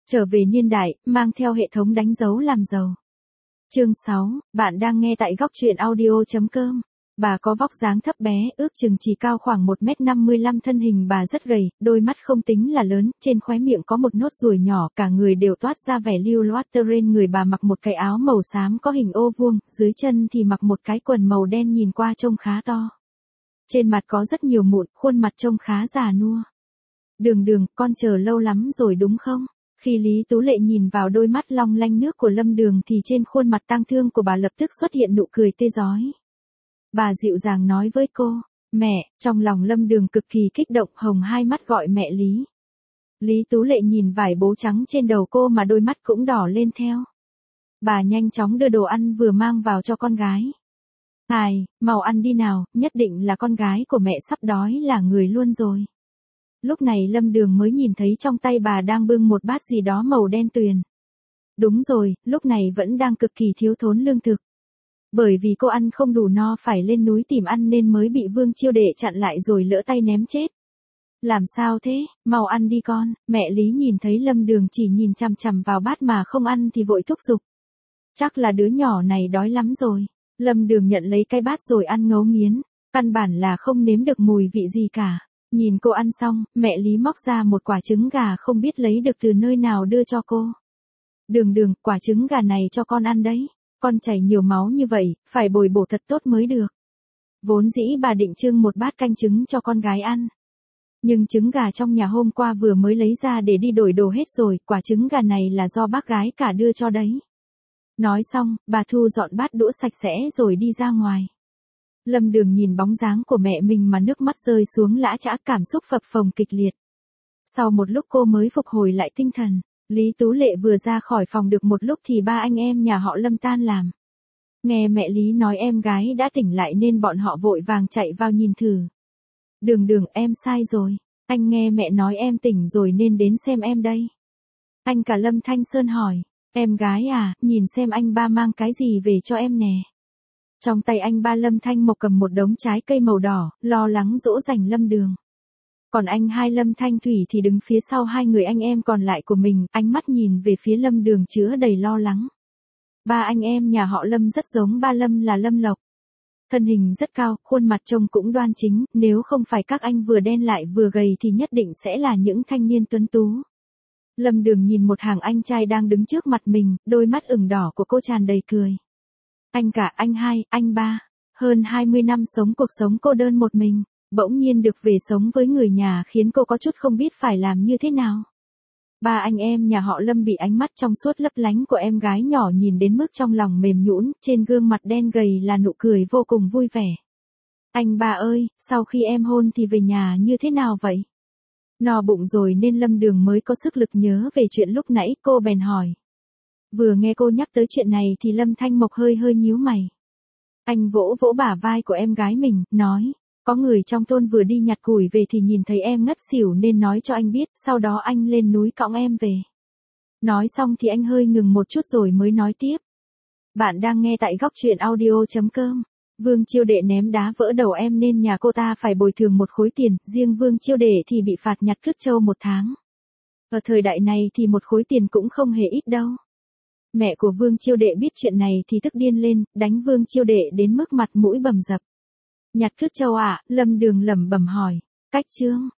Trở về niên đại, mang theo hệ thống đánh dấu làm giàu. Chương 6, bạn đang nghe tại góc truyện audio.com. Bà có vóc dáng thấp bé, ước chừng chỉ cao khoảng 1m55, thân hình bà rất gầy, đôi mắt không tính là lớn, trên khóe miệng có một nốt ruồi nhỏ, cả người đều toát ra vẻ lưu loát. Trên người bà mặc một cái áo màu xám có hình ô vuông, dưới chân thì mặc một cái quần màu đen nhìn qua trông khá to. Trên mặt có rất nhiều mụn, khuôn mặt trông khá già nua. Đường, con chờ lâu lắm rồi đúng không? Khi Lý Tú Lệ nhìn vào đôi mắt long lanh nước của Lâm Đường thì trên khuôn mặt tang thương của bà lập tức xuất hiện nụ cười tươi rói. Bà dịu dàng nói với cô, mẹ, trong lòng Lâm Đường cực kỳ kích động, hồng hai mắt gọi mẹ Lý. Lý Tú Lệ nhìn vải bố trắng trên đầu cô mà đôi mắt cũng đỏ lên theo. Bà nhanh chóng đưa đồ ăn vừa mang vào cho con gái. Mau ăn đi nào, nhất định là con gái của mẹ sắp đói là người luôn rồi. Lúc này Lâm Đường mới nhìn thấy trong tay bà đang bưng một bát gì đó màu đen tuyền. Đúng rồi, lúc này vẫn đang cực kỳ thiếu thốn lương thực. Bởi vì cô ăn không đủ no phải lên núi tìm ăn nên mới bị Vương Chiêu Đệ chặn lại rồi lỡ tay ném chết. Làm sao thế, mau ăn đi con. Mẹ Lý nhìn thấy Lâm Đường chỉ nhìn chằm chằm vào bát mà không ăn thì vội thúc giục. Chắc là đứa nhỏ này đói lắm rồi. Lâm Đường nhận lấy cái bát rồi ăn ngấu nghiến, căn bản là không nếm được mùi vị gì cả. Nhìn cô ăn xong, mẹ Lý móc ra một quả trứng gà không biết lấy được từ nơi nào đưa cho cô. Đường, quả trứng gà này cho con ăn đấy. Con chảy nhiều máu như vậy, phải bồi bổ thật tốt mới được. Vốn dĩ bà định trưng một bát canh trứng cho con gái ăn. Nhưng trứng gà trong nhà hôm qua vừa mới lấy ra để đi đổi đồ hết rồi, quả trứng gà này là do bác gái cả đưa cho đấy. Nói xong, bà thu dọn bát đũa sạch sẽ rồi đi ra ngoài. Lâm Đường nhìn bóng dáng của mẹ mình mà nước mắt rơi xuống lã chã, cảm xúc phập phồng kịch liệt. Sau một lúc cô mới phục hồi lại tinh thần. Lý Tú Lệ vừa ra khỏi phòng được một lúc thì ba anh em nhà họ Lâm tan làm. Nghe mẹ Lý nói em gái đã tỉnh lại nên bọn họ vội vàng chạy vào nhìn thử. Đường, em sai rồi. Anh nghe mẹ nói em tỉnh rồi nên đến xem em đây. Anh cả Lâm Thanh Sơn hỏi. Em gái à, nhìn xem anh ba mang cái gì về cho em nè. Trong tay anh ba Lâm Thanh Mộc cầm một đống trái cây màu đỏ, lo lắng dỗ dành Lâm Đường. Còn anh hai Lâm Thanh Thủy thì đứng phía sau hai người anh em còn lại của mình, ánh mắt nhìn về phía Lâm Đường chứa đầy lo lắng. Ba anh em nhà họ Lâm rất giống ba Lâm là Lâm Lộc. Thân hình rất cao, khuôn mặt trông cũng đoan chính, nếu không phải các anh vừa đen lại vừa gầy thì nhất định sẽ là những thanh niên tuấn tú. Lâm Đường nhìn một hàng anh trai đang đứng trước mặt mình, đôi mắt ửng đỏ của cô tràn đầy cười. Anh cả, anh hai, anh ba, hơn 20 năm sống cuộc sống cô đơn một mình, bỗng nhiên được về sống với người nhà khiến cô có chút không biết phải làm như thế nào. Ba anh em nhà họ Lâm bị ánh mắt trong suốt lấp lánh của em gái nhỏ nhìn đến mức trong lòng mềm nhũn, trên gương mặt đen gầy là nụ cười vô cùng vui vẻ. Anh ba ơi, sau khi em hôn thì về nhà như thế nào vậy? No bụng rồi nên Lâm Đường mới có sức lực nhớ về chuyện lúc nãy, cô bèn hỏi. Vừa nghe cô nhắc tới chuyện này thì Lâm Thanh Mộc hơi nhíu mày. Anh vỗ bả vai của em gái mình, nói, có người trong thôn vừa đi nhặt củi về thì nhìn thấy em ngất xỉu nên nói cho anh biết, sau đó anh lên núi cõng em về. Nói xong thì anh hơi ngừng một chút rồi mới nói tiếp. Bạn đang nghe tại góc truyện audio.com. Vương Chiêu Đệ ném đá vỡ đầu em nên nhà cô ta phải bồi thường một khối tiền, riêng Vương Chiêu Đệ thì bị phạt nhặt cướp trâu 1 tháng. Ở thời đại này thì một khối tiền cũng không hề ít đâu. Mẹ của Vương Chiêu Đệ biết chuyện này thì tức điên lên, đánh Vương Chiêu Đệ đến mức mặt mũi bầm dập. Nhặt cướp trâu à? Lâm Đường lẩm bẩm hỏi. Cách chương,